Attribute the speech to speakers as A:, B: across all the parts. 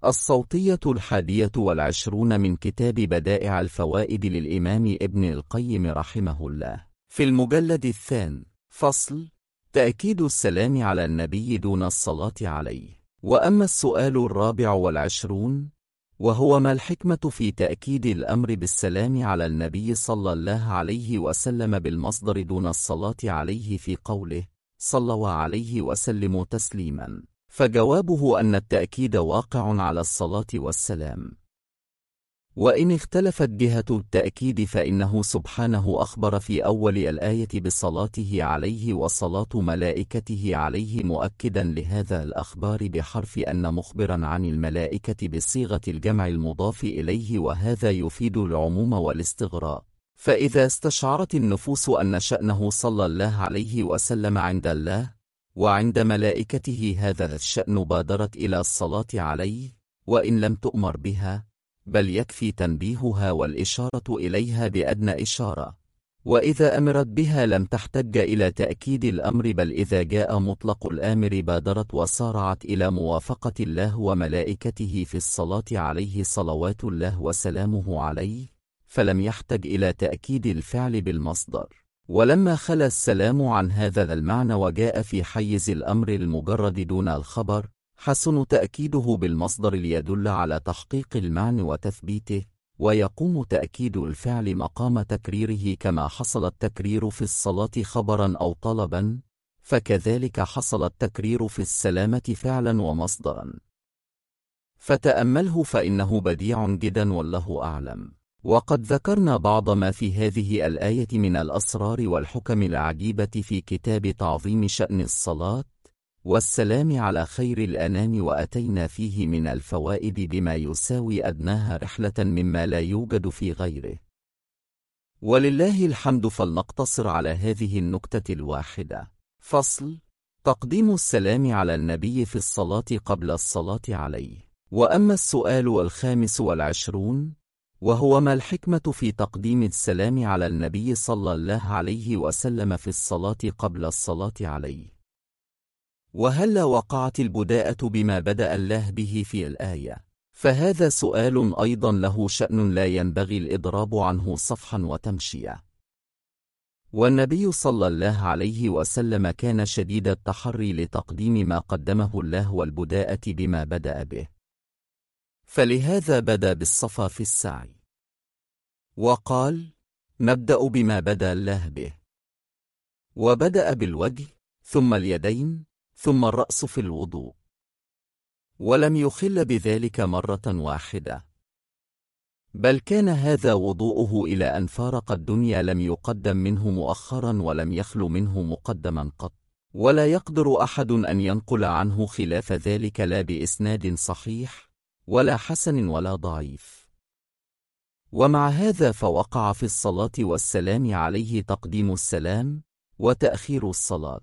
A: الصوتية 21 من كتاب بدائع الفوائد للإمام ابن القيم رحمه الله، في المجلد 2. فصل: تأكيد السلام على النبي دون الصلاة عليه. وأما السؤال 24، وهو ما الحكمة في تأكيد الأمر بالسلام على النبي صلى الله عليه وسلم بالمصدر دون الصلاة عليه في قوله صلوا عليه وسلموا تسليما؟ فجوابه أن التأكيد واقع على الصلاة والسلام. وإن اختلفت جهة التأكيد فإنه سبحانه أخبر في أول الآية بصلاته عليه وصلاة ملائكته عليه، مؤكدا لهذا الأخبار بحرف أن مخبرا عن الملائكة بصيغة الجمع المضاف إليه، وهذا يفيد العموم والاستغراق. فإذا استشعرت النفوس أن شأنه صلى الله عليه وسلم عند الله وعند ملائكته هذا الشأن بادرت إلى الصلاة عليه، وإن لم تؤمر بها، بل يكفي تنبيهها والإشارة إليها بأدنى إشارة. وإذا أمرت بها لم تحتج إلى تأكيد الأمر، بل إذا جاء مطلق الآمر بادرت وسارعت إلى موافقة الله وملائكته في الصلاة عليه صلوات الله وسلامه عليه، فلم يحتج إلى تأكيد الفعل بالمصدر. ولما خلا السلام عن هذا المعنى وجاء في حيز الأمر المجرد دون الخبر، حسن تأكيده بالمصدر ليدل على تحقيق المعنى وتثبيته، ويقوم تأكيد الفعل مقام تكريره، كما حصل التكرير في الصلاة خبرا أو طلبا، فكذلك حصل التكرير في السلامة فعلا ومصدرا. فتأمله فإنه بديع جدا والله أعلم. وقد ذكرنا بعض ما في هذه الآية من الأسرار والحكم العجيبة في كتاب تعظيم شأن الصلاة والسلام على خير الأنام، وأتينا فيه من الفوائد بما يساوي أدناها رحلة مما لا يوجد في غيره. ولله الحمد، فلنقتصر على هذه النكتة الواحدة. فصل: تقديم السلام على النبي في الصلاة قبل الصلاة عليه. وأما السؤال 25، وهو ما الحكمة في تقديم السلام على النبي صلى الله عليه وسلم في الصلاة قبل الصلاة عليه؟ وهل وقعت البداءة بما بدأ الله به في الآية؟ فهذا سؤال أيضا له شأن لا ينبغي الإضراب عنه صفحا وتمشية. والنبي صلى الله عليه وسلم كان شديد التحري لتقديم ما قدمه الله والبداءة بما بدأ به، فلهذا بدأ بالصفا في السعي، وقال نبدأ بما بدأ الله به، وبدأ بالوجه ثم اليدين ثم الرأس في الوضوء، ولم يخل بذلك مرة واحدة، بل كان هذا وضوءه إلى أن فارق الدنيا، لم يقدم منه مؤخرا ولم يخل منه مقدما قط، ولا يقدر أحد أن ينقل عنه خلاف ذلك، لا بإسناد صحيح ولا حسن ولا ضعيف. ومع هذا فوقع في الصلاة والسلام عليه تقديم السلام وتأخير الصلاة،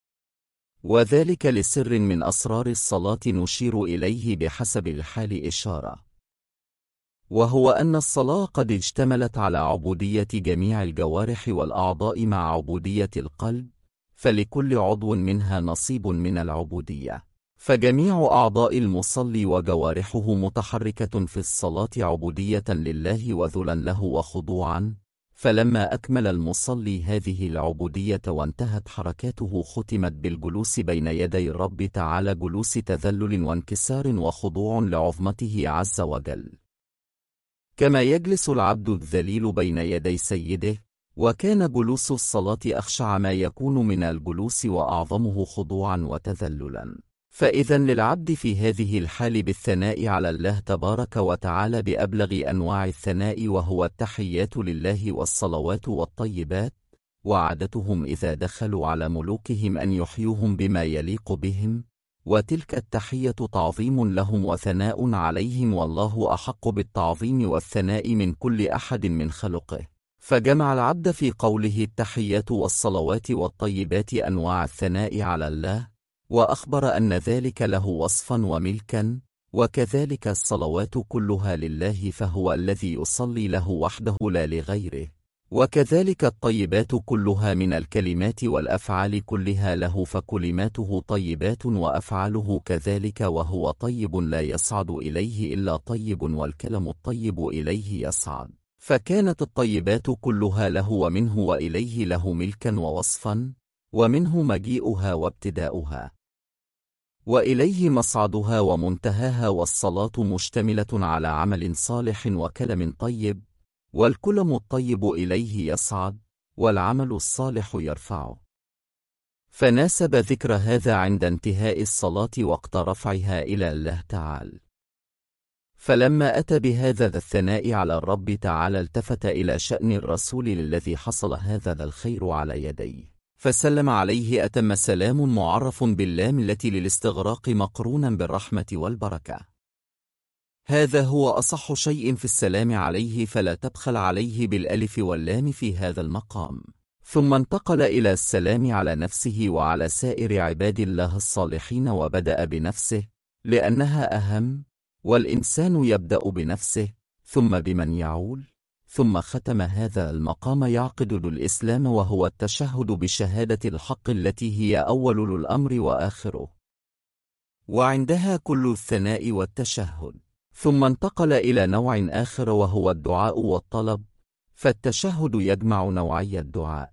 A: وذلك لسر من أسرار الصلاة نشير إليه بحسب الحال إشارة، وهو أن الصلاة قد اشتملت على عبودية جميع الجوارح والأعضاء مع عبودية القلب، فلكل عضو منها نصيب من العبودية، فجميع أعضاء المصلي وجوارحه متحركة في الصلاة عبودية لله وذلا له وخضوعا. فلما أكمل المصلي هذه العبودية وانتهت حركاته، ختمت بالجلوس بين يدي الرب تعالى، جلوس تذلل وانكسار وخضوع لعظمته عز وجل، كما يجلس العبد الذليل بين يدي سيده. وكان جلوس الصلاة أخشع ما يكون من الجلوس وأعظمه خضوعا وتذللا. فإذا للعبد في هذه الحال بالثناء على الله تبارك وتعالى بأبلغ أنواع الثناء، وهو التحيات لله والصلوات والطيبات، وعادتهم إذا دخلوا على ملوكهم أن يحيوهم بما يليق بهم، وتلك التحية تعظيم لهم وثناء عليهم، والله أحق بالتعظيم والثناء من كل أحد من خلقه. فجمع العبد في قوله التحيات والصلوات والطيبات أنواع الثناء على الله، وأخبر أن ذلك له وصفا وملكا، وكذلك الصلوات كلها لله، فهو الذي يصلي له وحده لا لغيره، وكذلك الطيبات كلها من الكلمات والأفعال كلها له، فكلماته طيبات وأفعاله كذلك، وهو طيب لا يصعد إليه إلا طيب، والكلم الطيب إليه يصعد. فكانت الطيبات كلها له، ومنه وإليه له ملكا ووصفا، ومنه مجيئها وابتداؤها، وإليه مصعدها ومنتهاها. والصلاة مشتملة على عمل صالح وكلم طيب، والكلم الطيب إليه يصعد، والعمل الصالح يرفعه. فناسب ذكر هذا عند انتهاء الصلاة وقت رفعها إلى الله تعالى. فلما أتى بهذا الثناء على الرب تعالى التفت إلى شأن الرسول الذي حصل هذا الخير على يديه، فسلم عليه أتم سلام معرف باللام التي للاستغراق مقرونا بالرحمة والبركة. هذا هو أصح شيء في السلام عليه، فلا تبخل عليه بالألف واللام في هذا المقام. ثم انتقل إلى السلام على نفسه وعلى سائر عباد الله الصالحين، وبدأ بنفسه لأنها أهم، والإنسان يبدأ بنفسه ثم بمن يعول. ثم ختم هذا المقام يعقد الإسلام، وهو التشهد بشهادة الحق التي هي أول الأمر وآخره، وعندها كل الثناء والتشهد. ثم انتقل إلى نوع آخر وهو الدعاء والطلب، فالتشهد يجمع نوعي الدعاء: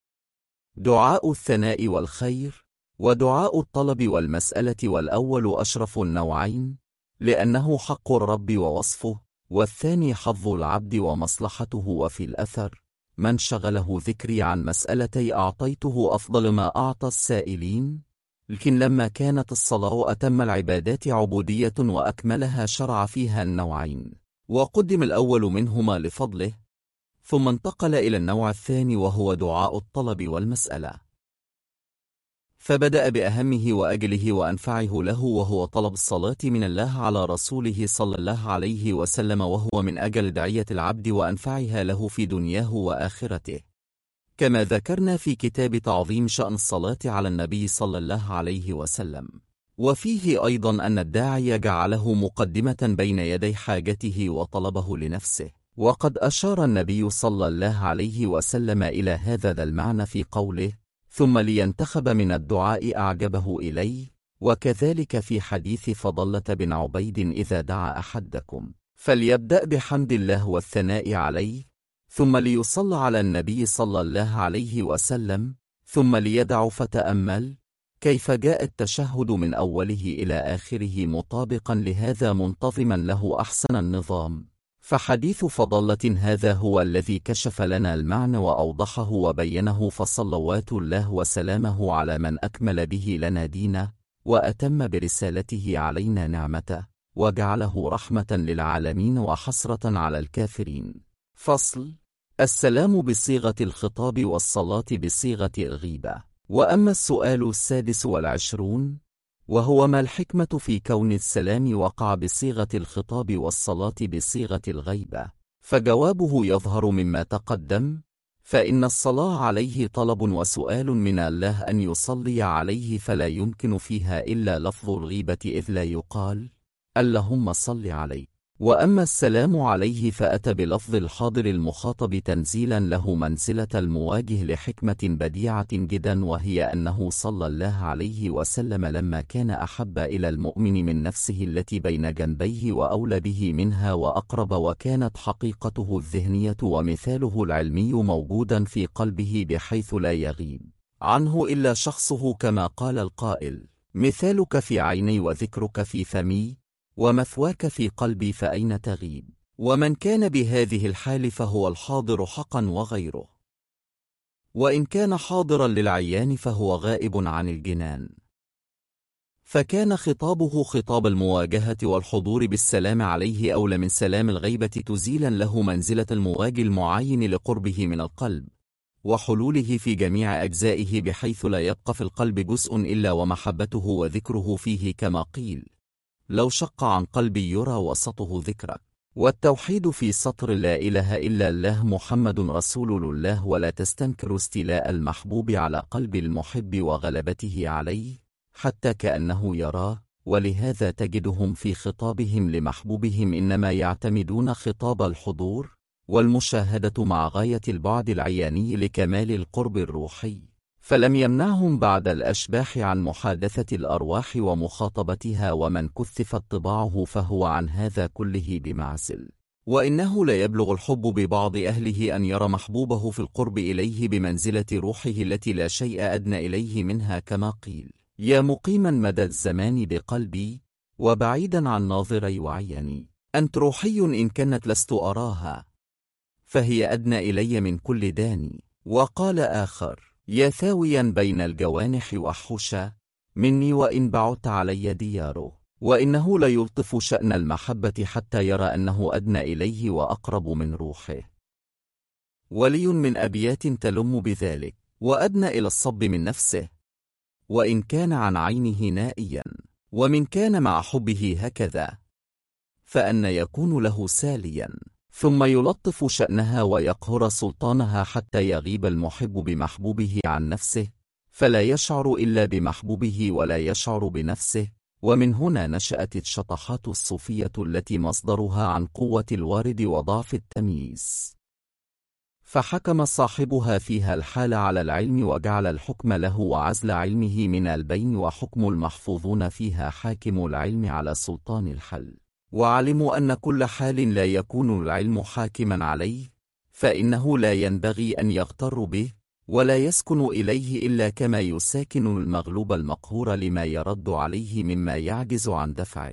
A: دعاء الثناء والخير، ودعاء الطلب والمسألة، والأول أشرف النوعين لأنه حق الرب ووصفه، والثاني حظ العبد ومصلحته. وفي الأثر: من شغله ذكري عن مسألتي أعطيته أفضل ما أعطى السائلين. لكن لما كانت الصلاة أتم العبادات عبودية وأكملها، شرع فيها النوعين، وقدم الأول منهما لفضله، ثم انتقل إلى النوع الثاني وهو دعاء الطلب والمسألة، فبدأ بأهمه وأجله وأنفعه له، وهو طلب الصلاة من الله على رسوله صلى الله عليه وسلم، وهو من أجل دعية العبد وأنفعها له في دنياه وآخرته، كما ذكرنا في كتاب تعظيم شأن الصلاة على النبي صلى الله عليه وسلم. وفيه أيضا أن الداعي جعله مقدمة بين يدي حاجته وطلبه لنفسه، وقد أشار النبي صلى الله عليه وسلم إلى هذا المعنى في قوله: ثم لينتخب من الدعاء أعجبه إليه. وكذلك في حديث فضلة بن عبيد: إذا دعا أحدكم فليبدأ بحمد الله والثناء عليه، ثم ليصلى على النبي صلى الله عليه وسلم، ثم ليدع. فتأمل كيف جاء التشهد من أوله إلى آخره مطابقا لهذا، منتظما له أحسن النظام. فحديث فضلة هذا هو الذي كشف لنا المعنى وأوضحه وبينه، فصلوات الله وسلامه على من أكمل به لنا دينه، وأتم برسالته علينا نعمته، وجعله رحمة للعالمين وحسرة على الكافرين. فصل: السلام بصيغة الخطاب، والصلاة بصيغة الغيبة. وأما السؤال 26، وهو: ما الحكمة في كون السلام وقع بصيغة الخطاب والصلاة بصيغة الغيبة؟ فجوابه يظهر مما تقدم، فإن الصلاة عليه طلب وسؤال من الله أن يصلي عليه، فلا يمكن فيها إلا لفظ الغيبة، إذ لا يقال اللهم صل عليه. وأما السلام عليه فأتى بلفظ الحاضر المخاطب تنزيلا له منزلة المواجه لحكمة بديعة جدا، وهي أنه صلى الله عليه وسلم لما كان أحب إلى المؤمن من نفسه التي بين جنبيه وأولى به منها وأقرب، وكانت حقيقته الذهنية ومثاله العلمي موجودا في قلبه بحيث لا يغيب عنه إلا شخصه، كما قال القائل: مثالك في عيني وذكرك في فمي ومثواك في قلبي فأين تغيب. ومن كان بهذه الحال فهو الحاضر حقا وغيره، وإن كان حاضرا للعيان فهو غائب عن الجنان. فكان خطابه خطاب المواجهة والحضور بالسلام عليه أولى من سلام الغيبة، تزيلا له منزلة المواجه المعاين لقربه من القلب وحلوله في جميع أجزائه، بحيث لا يبقى في القلب جزء إلا ومحبته وذكره فيه، كما قيل: لو شق عن قلبي يرى وسطه ذكرك. والتوحيد في سطر لا إله إلا الله محمد رسول الله، ولا تستنكر استيلاء المحبوب على قلب المحب وغلبته عليه حتى كأنه يراه. ولهذا تجدهم في خطابهم لمحبوبهم إنما يعتمدون خطاب الحضور، والمشاهدة مع غاية البعد العياني لكمال القرب الروحي، فلم يمنعهم بعد الأشباح عن محادثة الأرواح ومخاطبتها، ومن كثفت طباعه فهو عن هذا كله بمعزل. وإنه لا يبلغ الحب ببعض أهله أن يرى محبوبه في القرب إليه بمنزلة روحه التي لا شيء أدنى إليه منها، كما قيل: يا مقيما مدى الزمان بقلبي وبعيدا عن ناظري وعيني، أنت روحي إن كانت لست أراها، فهي أدنى إلي من كل داني. وقال آخر: يا ثاويا بين الجوانح وحشا مني وإن بعدت علي دياره، وإنه ليلطف شأن المحبة حتى يرى أنه أدنى إليه وأقرب من روحه. ولي من أبيات تلم بذلك: وأدنى إلى الصب من نفسه وإن كان عن عينه نائيا، ومن كان مع حبه هكذا فأن يكون له ساليا، ثم يلطف شأنها ويقهر سلطانها حتى يغيب المحب بمحبوبه عن نفسه، فلا يشعر إلا بمحبوبه ولا يشعر بنفسه. ومن هنا نشأت الشطحات الصوفية التي مصدرها عن قوة الوارد وضعف التمييز، فحكم صاحبها فيها الحال على العلم وجعل الحكم له وعزل علمه من البين، وحكم المحفوظون فيها حاكم العلم على سلطان الحل. وعلموا أن كل حال لا يكون العلم حاكما عليه، فإنه لا ينبغي أن يغتر به ولا يسكن إليه إلا كما يساكن المغلوب المقهور لما يرد عليه مما يعجز عن دفعه.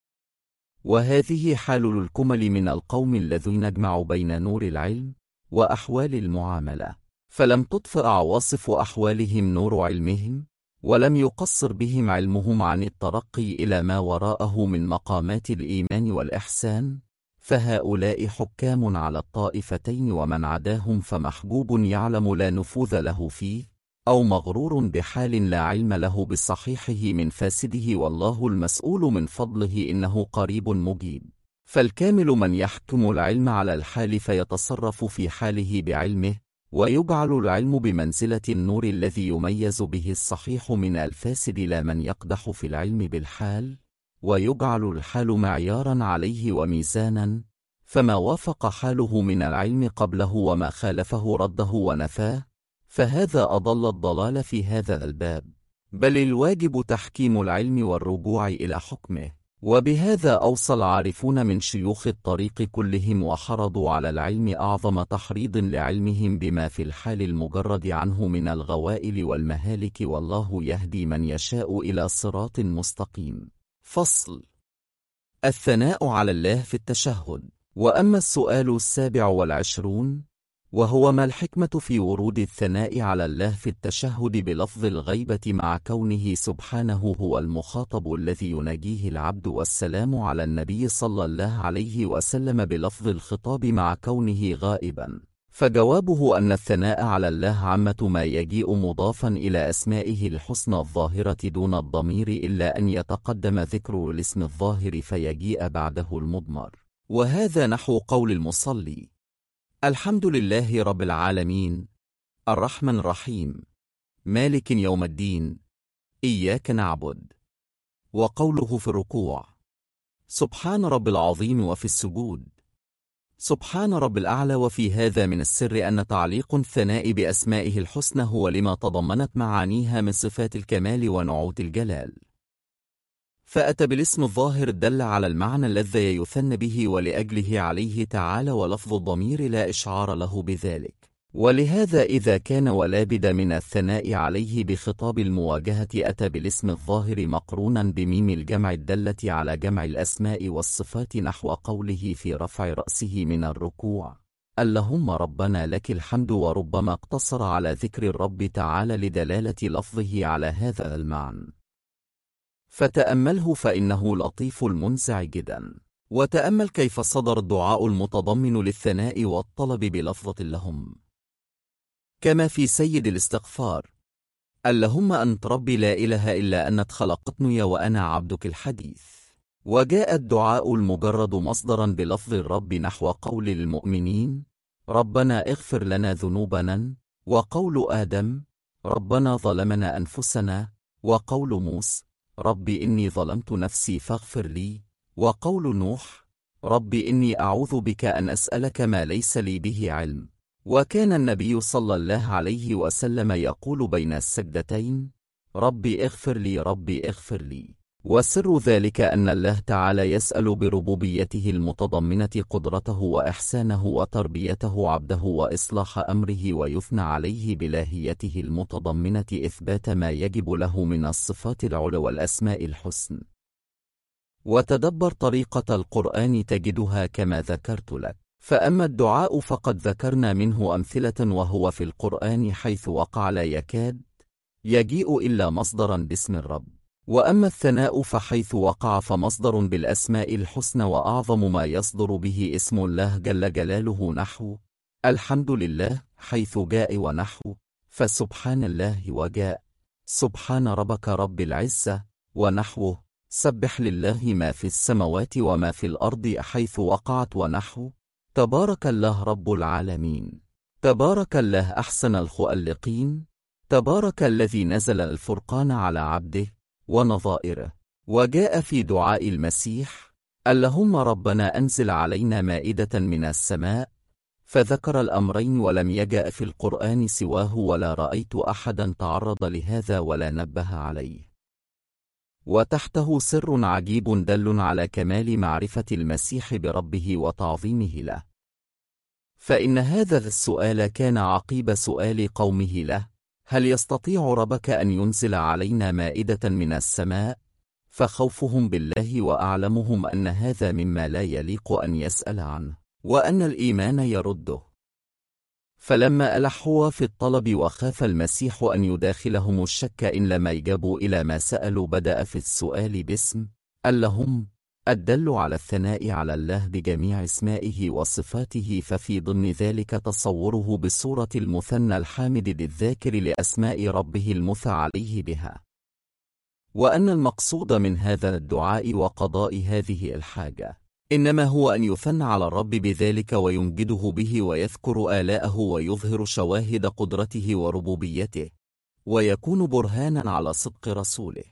A: وهذه حال الكمل من القوم الذين اجمعوا بين نور العلم وأحوال المعاملة، فلم تطفئ عواصف أحوالهم نور علمهم، ولم يقصر بهم علمهم عن الترقي إلى ما وراءه من مقامات الإيمان والإحسان، فهؤلاء حكام على الطائفتين، ومن عداهم فمحبوب يعلم لا نفوذ له فيه، أو مغرور بحال لا علم له بصحيحه من فاسده، والله المسؤول من فضله إنه قريب مجيب. فالكامل من يحكم العلم على الحال فيتصرف في حاله بعلمه، ويجعل العلم بمنزلة النور الذي يميز به الصحيح من الفاسد، لا من يقدح في العلم بالحال، ويجعل الحال معيارا عليه وميزانا، فما وافق حاله من العلم قبله وما خالفه رده ونفاه، فهذا أضل الضلال في هذا الباب، بل الواجب تحكيم العلم والرجوع إلى حكمه. وبهذا أوصى العارفون من شيوخ الطريق كلهم وحرضوا على العلم أعظم تحريض لعلمهم بما في الحال المجرد عنه من الغوائل والمهالك، والله يهدي من يشاء إلى صراط مستقيم. فصل: الثناء على الله في التشهد. وأما السؤال 27، وهو ما الحكمة في ورود الثناء على الله في التشهد بلفظ الغيبة مع كونه سبحانه هو المخاطب الذي يناجيه العبد، والسلام على النبي صلى الله عليه وسلم بلفظ الخطاب مع كونه غائبا؟ فجوابه أن الثناء على الله عامة ما يجيء مضافا إلى أسمائه الحسنى الظاهرة دون الضمير، إلا أن يتقدم ذكر الاسم الظاهر فيجيء بعده المضمر، وهذا نحو قول المصلي: الحمد لله رب العالمين الرحمن الرحيم مالك يوم الدين إياك نعبد. وقوله في الركوع: سبحان رب العظيم، وفي السجود: سبحان رب الأعلى. وفي هذا من السر أن تعليق الثناء بأسمائه الحسنى هو لما تضمنت معانيها من صفات الكمال ونعوت الجلال، فأتى بالاسم الظاهر الدل على المعنى الذي يثنى به ولأجله عليه تعالى، ولفظ الضمير لا إشعار له بذلك. ولهذا إذا كان ولا بد من الثناء عليه بخطاب المواجهة أتى بالاسم الظاهر مقرونا بميم الجمع الدالة على جمع الأسماء والصفات، نحو قوله في رفع رأسه من الركوع: اللهم ربنا لك الحمد. وربما اقتصر على ذكر الرب تعالى لدلالة لفظه على هذا المعنى، فتأمله فإنه لطيف المنزع جدا. وتأمل كيف صدر الدعاء المتضمن للثناء والطلب بلفظة اللهم، كما في سيد الاستغفار: اللهم أنت ربي لا إله إلا أنت خلقتني وأنا عبدك الحديث. وجاء الدعاء المجرد مصدرا بلفظ الرب، نحو قول المؤمنين: ربنا اغفر لنا ذنوبنا، وقول آدم: ربنا ظلمنا أنفسنا، وقول موسى: رب إني ظلمت نفسي فاغفر لي، وقول نوح: رب إني أعوذ بك أن أسألك ما ليس لي به علم. وكان النبي صلى الله عليه وسلم يقول بين السجدتين: رب اغفر لي، رب اغفر لي. وسر ذلك أن الله تعالى يسأل بربوبيته المتضمنة قدرته وإحسانه وتربيته عبده وإصلاح أمره، ويثنى عليه بلاهيته المتضمنة إثبات ما يجب له من الصفات العلى والأسماء الحسن. وتدبر طريقة القرآن تجدها كما ذكرت لك. فأما الدعاء فقد ذكرنا منه أمثلة، وهو في القرآن حيث وقع لا يكاد يجيء إلا مصدرا باسم الرب. وأما الثناء فحيث وقع فمصدر بالأسماء الحسنى، وأعظم ما يصدر به اسم الله جل جلاله، نحو الحمد لله حيث جاء، ونحو فسبحان الله وجاء سبحان ربك رب العزة، ونحوه سبح لله ما في السماوات وما في الأرض حيث وقعت، ونحو تبارك الله رب العالمين، تبارك الله أحسن الخالقين، تبارك الذي نزل الفرقان على عبده، ونظائره. وجاء في دعاء المسيح: اللهم ربنا أنزل علينا مائدة من السماء، فذكر الأمرين ولم يجأ في القرآن سواه، ولا رأيت أحدا تعرض لهذا ولا نبه عليه. وتحته سر عجيب دل على كمال معرفة المسيح بربه وتعظيمه له. فإن هذا السؤال كان عقيب سؤال قومه له: هل يستطيع ربك أن ينزل علينا مائدة من السماء؟ فخوفهم بالله وأعلمهم أن هذا مما لا يليق أن يسأل عنه، وأن الإيمان يرده. فلما ألحوا في الطلب وخاف المسيح أن يداخلهم الشك إن لم يجابوا إلى ما سألوا، بدأ في السؤال باسم اللهم الدل على الثناء على الله بجميع اسمائه وصفاته، ففي ضمن ذلك تصوره بالصورة المثنى الحامد للذاكر لأسماء ربه المثى عليه بها، وأن المقصود من هذا الدعاء وقضاء هذه الحاجة إنما هو أن يثنى على الرب بذلك وينجده به ويذكر آلاءه ويظهر شواهد قدرته وربوبيته، ويكون برهانا على صدق رسوله،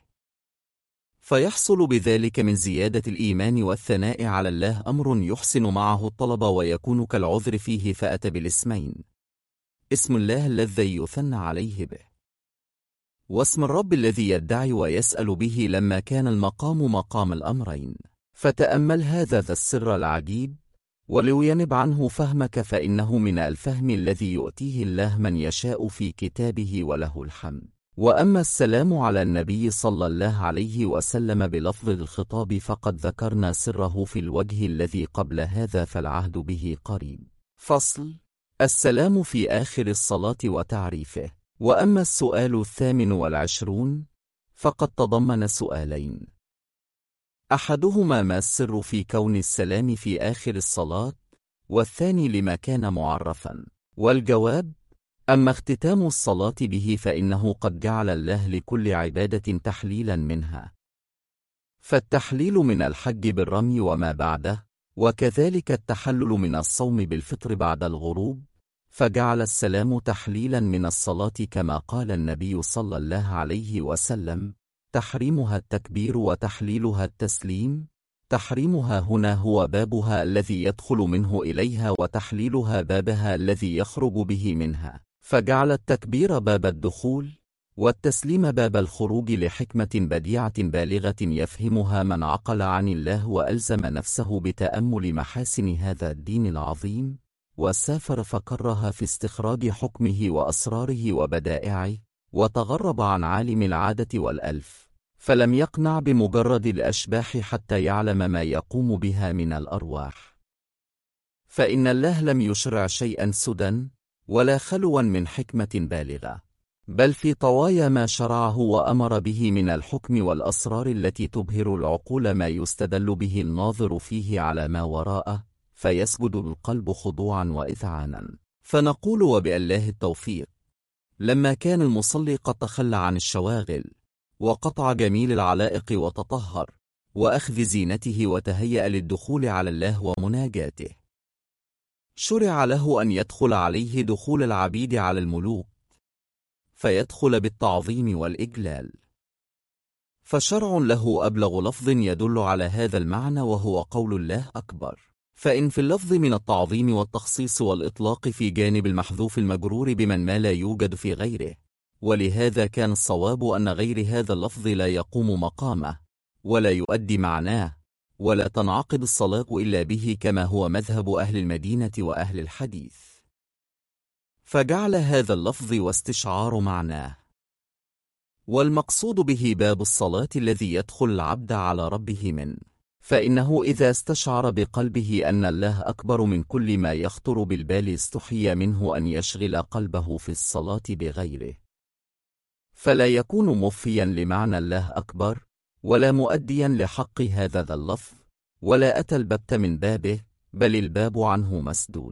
A: فيحصل بذلك من زيادة الإيمان والثناء على الله أمر يحسن معه الطلب ويكون كالعذر فيه، فأتى بالاسمين: اسم الله الذي يثنى عليه به، واسم الرب الذي يدعي ويسأل به، لما كان المقام مقام الأمرين. فتأمل هذا السر العجيب ولينب عنه فهمك، فإنه من الفهم الذي يؤتيه الله من يشاء في كتابه، وله الحمد. وأما السلام على النبي صلى الله عليه وسلم بلفظ الخطاب فقد ذكرنا سره في الوجه الذي قبل هذا، فالعهد به قريب. فصل: السلام في آخر الصلاة وتعريفه. وأما السؤال 28 فقد تضمن سؤالين: أحدهما ما السر في كون السلام في آخر الصلاة، والثاني لما كان معرفا. والجواب: أما اختتام الصلاة به فإنه قد جعل الله لكل عبادة تحليلا منها، فالتحليل من الحج بالرمي وما بعده، وكذلك التحلل من الصوم بالفطر بعد الغروب، فجعل السلام تحليلا من الصلاة، كما قال النبي صلى الله عليه وسلم: تحريمها التكبير وتحليلها التسليم. تحريمها هنا هو بابها الذي يدخل منه إليها، وتحليلها بابها الذي يخرج به منها، فجعل التكبير باب الدخول والتسليم باب الخروج، لحكمة بديعة بالغة يفهمها من عقل عن الله وألزم نفسه بتأمل محاسن هذا الدين العظيم، وسافر فكرها في استخراج حكمه وأسراره وبدائعه، وتغرب عن عالم العادة والألف، فلم يقنع بمجرد الأشباح حتى يعلم ما يقوم بها من الأرواح. فإن الله لم يشرع شيئا سدى ولا خلوا من حكمة بالغة، بل في طوايا ما شرعه وأمر به من الحكم والأسرار التي تبهر العقول، ما يستدل به الناظر فيه على ما وراءه، فيسجد القلب خضوعا وإذعانا. فنقول وبالله التوفيق: لما كان المصلي قد تخلى عن الشواغل وقطع جميل العلائق وتطهر وأخذ زينته وتهيأ للدخول على الله ومناجاته، شرع له أن يدخل عليه دخول العبيد على الملوك، فيدخل بالتعظيم والإجلال، فشرع له أبلغ لفظ يدل على هذا المعنى وهو قول الله أكبر. فإن في اللفظ من التعظيم والتخصيص والإطلاق في جانب المحذوف المجرور بمن ما لا يوجد في غيره، ولهذا كان الصواب أن غير هذا اللفظ لا يقوم مقامه ولا يؤدي معناه، ولا تنعقد الصلاة إلا به كما هو مذهب أهل المدينة وأهل الحديث، فجعل هذا اللفظ واستشعار معناه. والمقصود به باب الصلاة الذي يدخل العبد على ربه منه، فإنه إذا استشعر بقلبه أن الله أكبر من كل ما يخطر بالبال استحي منه أن يشغل قلبه في الصلاة بغيره، فلا يكون مفيا لمعنى الله أكبر ولا مؤديا لحق هذا اللفظ، ولا أتى البت من بابه، بل الباب عنه مسدود.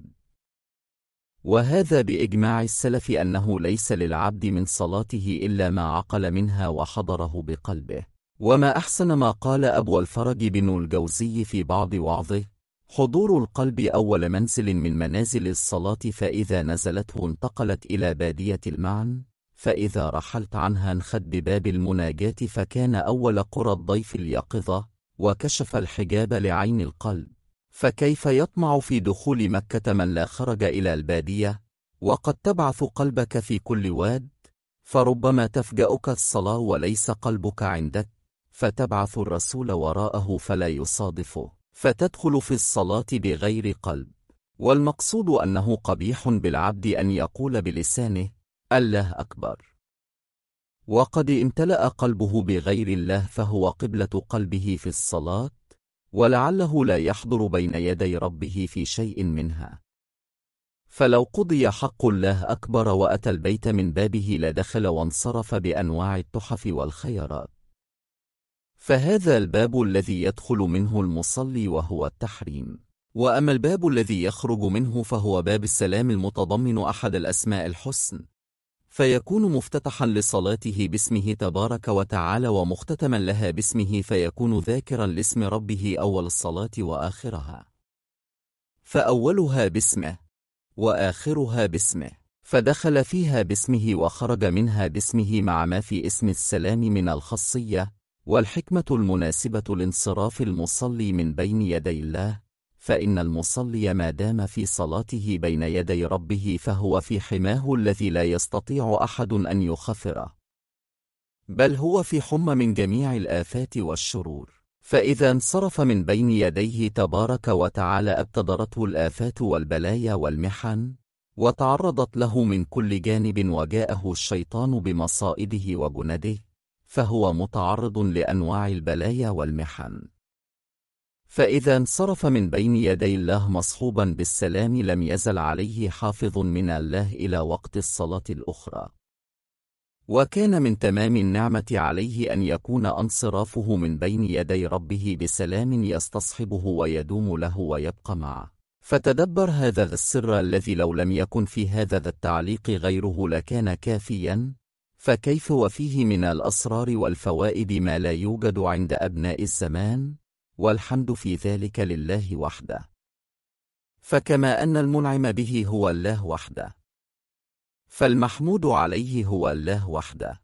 A: وهذا بإجماع السلف أنه ليس للعبد من صلاته إلا ما عقل منها وحضره بقلبه. وما أحسن ما قال أبو الفرج بن الجوزي في بعض وعظه: حضور القلب أول منزل من منازل الصلاة، فإذا نزلته انتقلت إلى بادية المعن، فإذا رحلت عنها انخد بباب المناجاة، فكان أول قرى الضيف اليقظة، وكشف الحجاب لعين القلب، فكيف يطمع في دخول مكة من لا خرج إلى البادية؟ وقد تبعث قلبك في كل واد، فربما تفجأك الصلاة وليس قلبك عندك، فتبعث الرسول وراءه فلا يصادفه، فتدخل في الصلاة بغير قلب. والمقصود أنه قبيح بالعبد أن يقول بلسانه الله أكبر وقد امتلأ قلبه بغير الله، فهو قبلة قلبه في الصلاة، ولعله لا يحضر بين يدي ربه في شيء منها. فلو قضي حق الله أكبر وأتى البيت من بابه لدخل وانصرف بأنواع التحف والخيرات، فهذا الباب الذي يدخل منه المصلي وهو التحريم. وأما الباب الذي يخرج منه فهو باب السلام المتضمن أحد الأسماء الحسن، فيكون مفتتحا لصلاته باسمه تبارك وتعالى، ومختتما لها باسمه، فيكون ذاكرا لاسم ربه أول الصلاة وآخرها، فأولها باسمه وآخرها باسمه، فدخل فيها باسمه وخرج منها باسمه، مع ما في اسم السلام من الخاصية والحكمة المناسبة لانصراف المصلي من بين يدي الله. فإن المصلي ما دام في صلاته بين يدي ربه فهو في حماه الذي لا يستطيع أحد أن يخفره، بل هو في حمى من جميع الآفات والشرور، فإذا انصرف من بين يديه تبارك وتعالى ابتدرته الآفات والبلايا والمحن، وتعرضت له من كل جانب، وجاءه الشيطان بمصائده وجنده، فهو متعرض لأنواع البلايا والمحن. فإذا انصرف من بين يدي الله مصحوبا بالسلام لم يزل عليه حافظ من الله إلى وقت الصلاة الأخرى. وكان من تمام النعمة عليه أن يكون انصرافه من بين يدي ربه بسلام يستصحبه ويدوم له ويبقى معه. فتدبر هذا السر الذي لو لم يكن في هذا التعليق غيره لكان كافيا، فكيف وفيه من الأسرار والفوائد ما لا يوجد عند أبناء الزمان، والحمد في ذلك لله وحده. فكما أن المنعم به هو الله وحده، فالمحمود عليه هو الله وحده.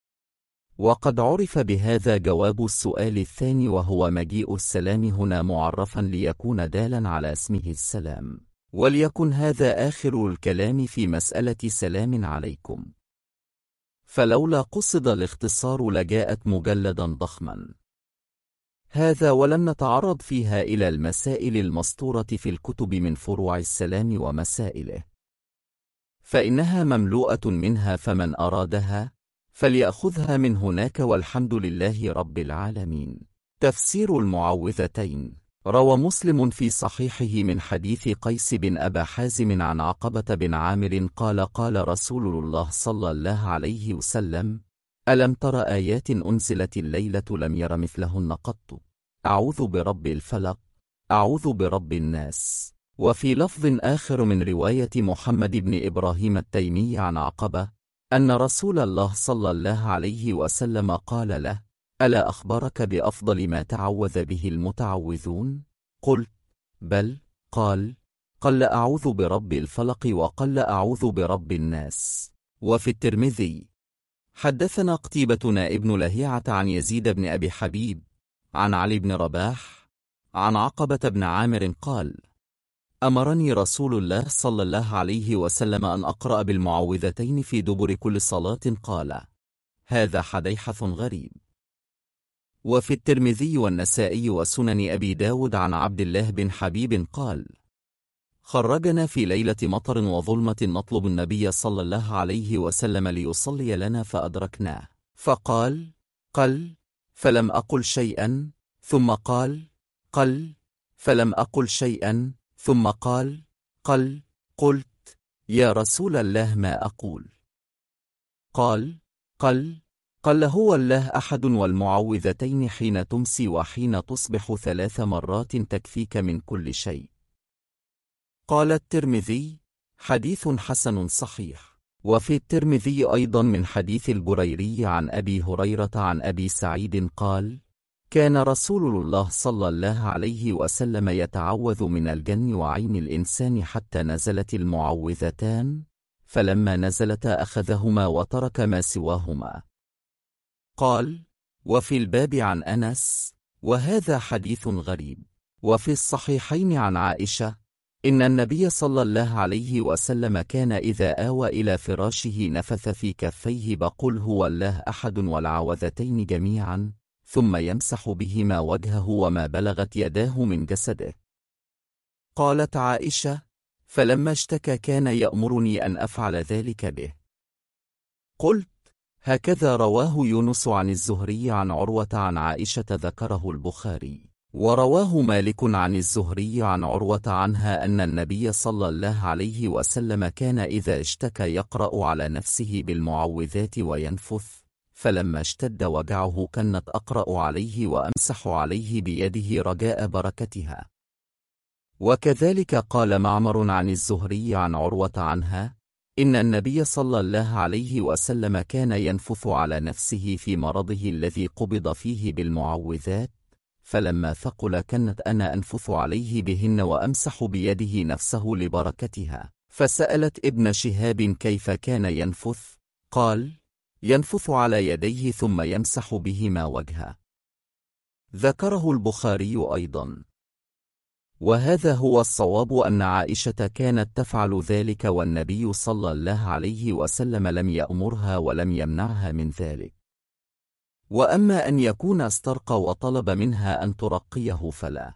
A: وقد عرف بهذا جواب السؤال الثاني، وهو مجيء السلام هنا معرفا ليكون دالا على اسمه السلام، وليكن هذا آخر الكلام في مسألة سلام عليكم، فلولا قصد الاختصار لجاءت مجلدا ضخما. هذا ولم نتعرض فيها إلى المسائل المسطورة في الكتب من فروع السلام ومسائله، فإنها مملوءة منها، فمن أرادها فليأخذها من هناك، والحمد لله رب العالمين. تفسير المعوذتين. روى مسلم في صحيحه من حديث قيس بن أبا حازم عن عقبة بن عامر قال: قال رسول الله صلى الله عليه وسلم: ألم تر آيات أنزلت الليلة لم ير مثلهن قط، أعوذ برب الفلق، أعوذ برب الناس. وفي لفظ آخر من رواية محمد بن إبراهيم التيمي عن عقبة أن رسول الله صلى الله عليه وسلم قال له: ألا أخبرك بأفضل ما تعوذ به المتعوذون؟ قلت: بل. قال: قل أعوذ برب الفلق، وقل أعوذ برب الناس. وفي الترمذي: حدثنا قتيبة ابن لهيعة عن يزيد بن أبي حبيب عن علي بن رباح عن عقبة بن عامر قال: أمرني رسول الله صلى الله عليه وسلم أن أقرأ بالمعوذتين في دبر كل صلاة. قال: هذا حديث غريب. وفي الترمذي والنسائي وسنن أبي داود عن عبد الله بن حبيب قال: خرجنا في ليلة مطر وظلمة نطلب النبي صلى الله عليه وسلم ليصلي لنا فأدركناه، فقال: قل، فلم أقل شيئا، ثم قال: قل، فلم أقل شيئا، ثم قال: قل. قلت: يا رسول الله ما أقول؟ قال: قل، قل هو الله أحد، والمعوذتين حين تمسي وحين تصبح 3 مرات تكفيك من كل شيء. قال الترمذي: حديث حسن صحيح. وفي الترمذي أيضا من حديث البريري عن أبي هريرة عن أبي سعيد قال: كان رسول الله صلى الله عليه وسلم يتعوذ من الجن وعين الإنسان حتى نزلت المعوذتان، فلما نزلتا أخذهما وترك ما سواهما. قال: وفي الباب عن أنس، وهذا حديث غريب. وفي الصحيحين عن عائشة إن النبي صلى الله عليه وسلم كان إذا آوى إلى فراشه نفث في كفيه بقل هو الله أحد والعوذتين جميعا، ثم يمسح بهما وجهه وما بلغت يداه من جسده. قالت عائشة: فلما اشتكى كان يأمرني أن أفعل ذلك به. قلت: هكذا رواه يونس عن الزهري عن عروة عن عائشة ذكره البخاري، ورواه مالك عن الزهري عن عروة عنها أن النبي صلى الله عليه وسلم كان إذا اشتكى يقرأ على نفسه بالمعوذات وينفث، فلما اشتد وجعه كنت أقرأ عليه وأمسح عليه بيده رجاء بركتها. وكذلك قال معمر عن الزهري عن عروة عنها إن النبي صلى الله عليه وسلم كان ينفث على نفسه في مرضه الذي قبض فيه بالمعوذات، فلما ثقل كنت أنا أنفث عليه بهن وأمسح بيده نفسه لبركتها. فسألت ابن شهاب كيف كان ينفث؟ قال: ينفث على يديه ثم يمسح بهما وجهه. ذكره البخاري أيضا. وهذا هو الصواب أن عائشة كانت تفعل ذلك، والنبي صلى الله عليه وسلم لم يأمرها ولم يمنعها من ذلك. وأما أن يكون استرقى وطلب منها أن ترقيه فلا.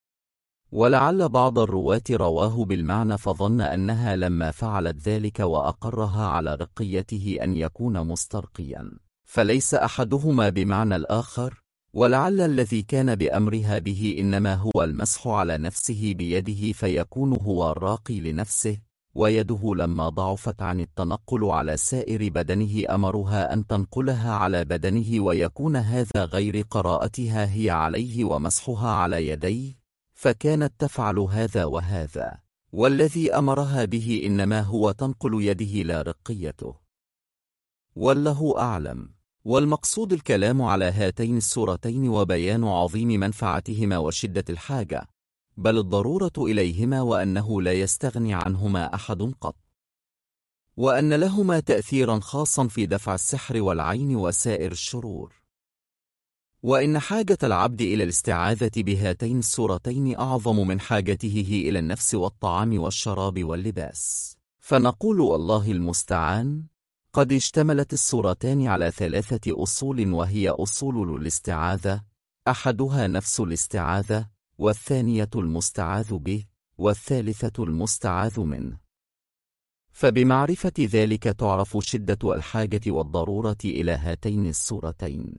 A: ولعل بعض الرواة رواه بالمعنى فظن أنها لما فعلت ذلك وأقرها على رقيته أن يكون مسترقيا، فليس أحدهما بمعنى الآخر. ولعل الذي كان بأمرها به إنما هو المسح على نفسه بيده فيكون هو الراقي لنفسه، ويده لما ضعفت عن التنقل على سائر بدنه أمرها أن تنقلها على بدنه، ويكون هذا غير قراءتها هي عليه ومسحها على يديه، فكانت تفعل هذا وهذا، والذي أمرها به إنما هو تنقل يده لا رقيته. والله أعلم. والمقصود الكلام على هاتين السورتين وبيان عظيم منفعتهما وشدة الحاجة، بل الضرورة إليهما، وأنه لا يستغني عنهما أحد قط، وأن لهما تأثيرا خاصا في دفع السحر والعين وسائر الشرور، وإن حاجة العبد إلى الاستعاذة بهاتين السورتين أعظم من حاجته إلى النفس والطعام والشراب واللباس. فنقول والله المستعان قد اشتملت السورتان على 3 أصول، وهي أصول الاستعاذة: أحدها نفس الاستعاذة، والثانية المستعاذ به، والثالثة المستعاذ منه. فبمعرفة ذلك تعرف شدة الحاجة والضرورة إلى هاتين السورتين.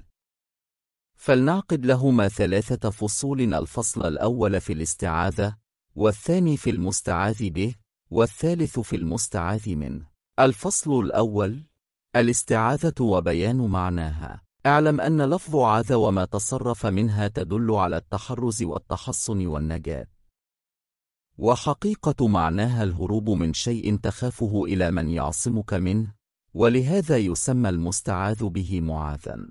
A: فلنعقد لهما 3 فصول: الفصل الأول في الاستعاذة، والثاني في المستعاذ به، والثالث في المستعاذ منه. الفصل الأول: الاستعاذة وبيان معناها. اعلم أن لفظ عاذ وما تصرف منها تدل على التحرز والتحصن والنجاة، وحقيقة معناها الهروب من شيء تخافه إلى من يعصمك منه، ولهذا يسمى المستعاذ به معاذا،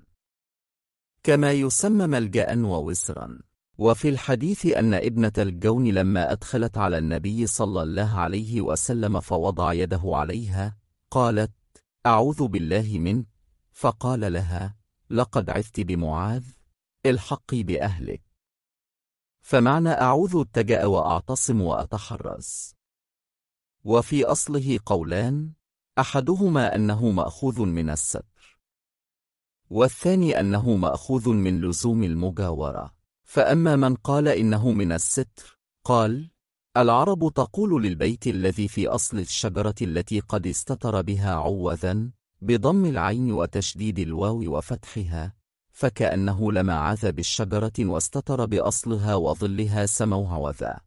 A: كما يسمى ملجأ ووسرا. وفي الحديث أن ابنة الجون لما أدخلت على النبي صلى الله عليه وسلم فوضع يده عليها قالت: أعوذ بالله منك، فقال لها: لقد عثت بمعاذ، الحقي بأهلك. فمعنى أعوذ اتجأ وأعتصم وأتحرز. وفي أصله قولان، أحدهما أنه مأخوذ من الستر، والثاني أنه مأخوذ من لزوم المجاورة. فأما من قال إنه من الستر، قال: العرب تقول للبيت الذي في أصل الشجرة التي قد استتر بها عوذا بضم العين وتشديد الواو وفتحها، فكأنه لما عاذ بالشجرة واستتر بأصلها وظلها سموا عوذا.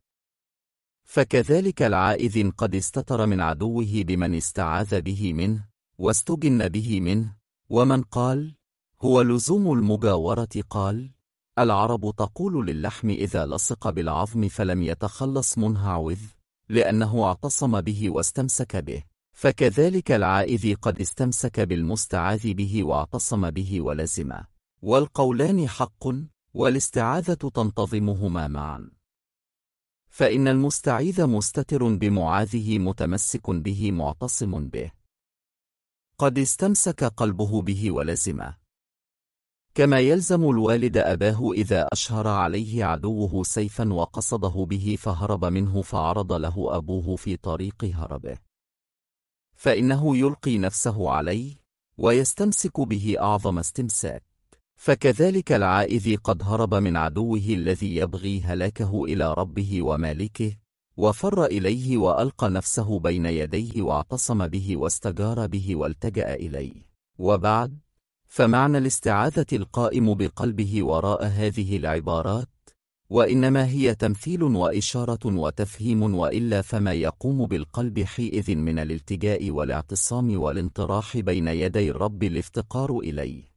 A: فكذلك العائذ قد استتر من عدوه بمن استعاذ به منه واستجن به منه. ومن قال هو لزوم المجاورة، قال: العرب تقول للحم إذا لصق بالعظم فلم يتخلص منهعوذ، لأنه اعتصم به واستمسك به. فكذلك العائذ قد استمسك بالمستعاذ به واعتصم به ولزم. والقولان حق، والاستعاذة تنتظمهما معا. فإن المستعيذ مستتر بمعاذه متمسك به معتصم به، قد استمسك قلبه به ولزمه. كما يلزم الوالد أباه إذا أشهر عليه عدوه سيفا وقصده به فهرب منه فعرض له أبوه في طريق هربه، فإنه يلقي نفسه عليه ويستمسك به أعظم استمساك. فكذلك العائذ قد هرب من عدوه الذي يبغي هلاكه إلى ربه ومالكه، وفر إليه وألقى نفسه بين يديه واعتصم به واستجار به والتجأ إليه. وبعد، فمعنى الاستعاذة القائم بقلبه وراء هذه العبارات، وإنما هي تمثيل وإشارة وتفهيم، وإلا فما يقوم بالقلب حينئذ من الالتجاء والاعتصام والانطراح بين يدي الرب الافتقار إليه،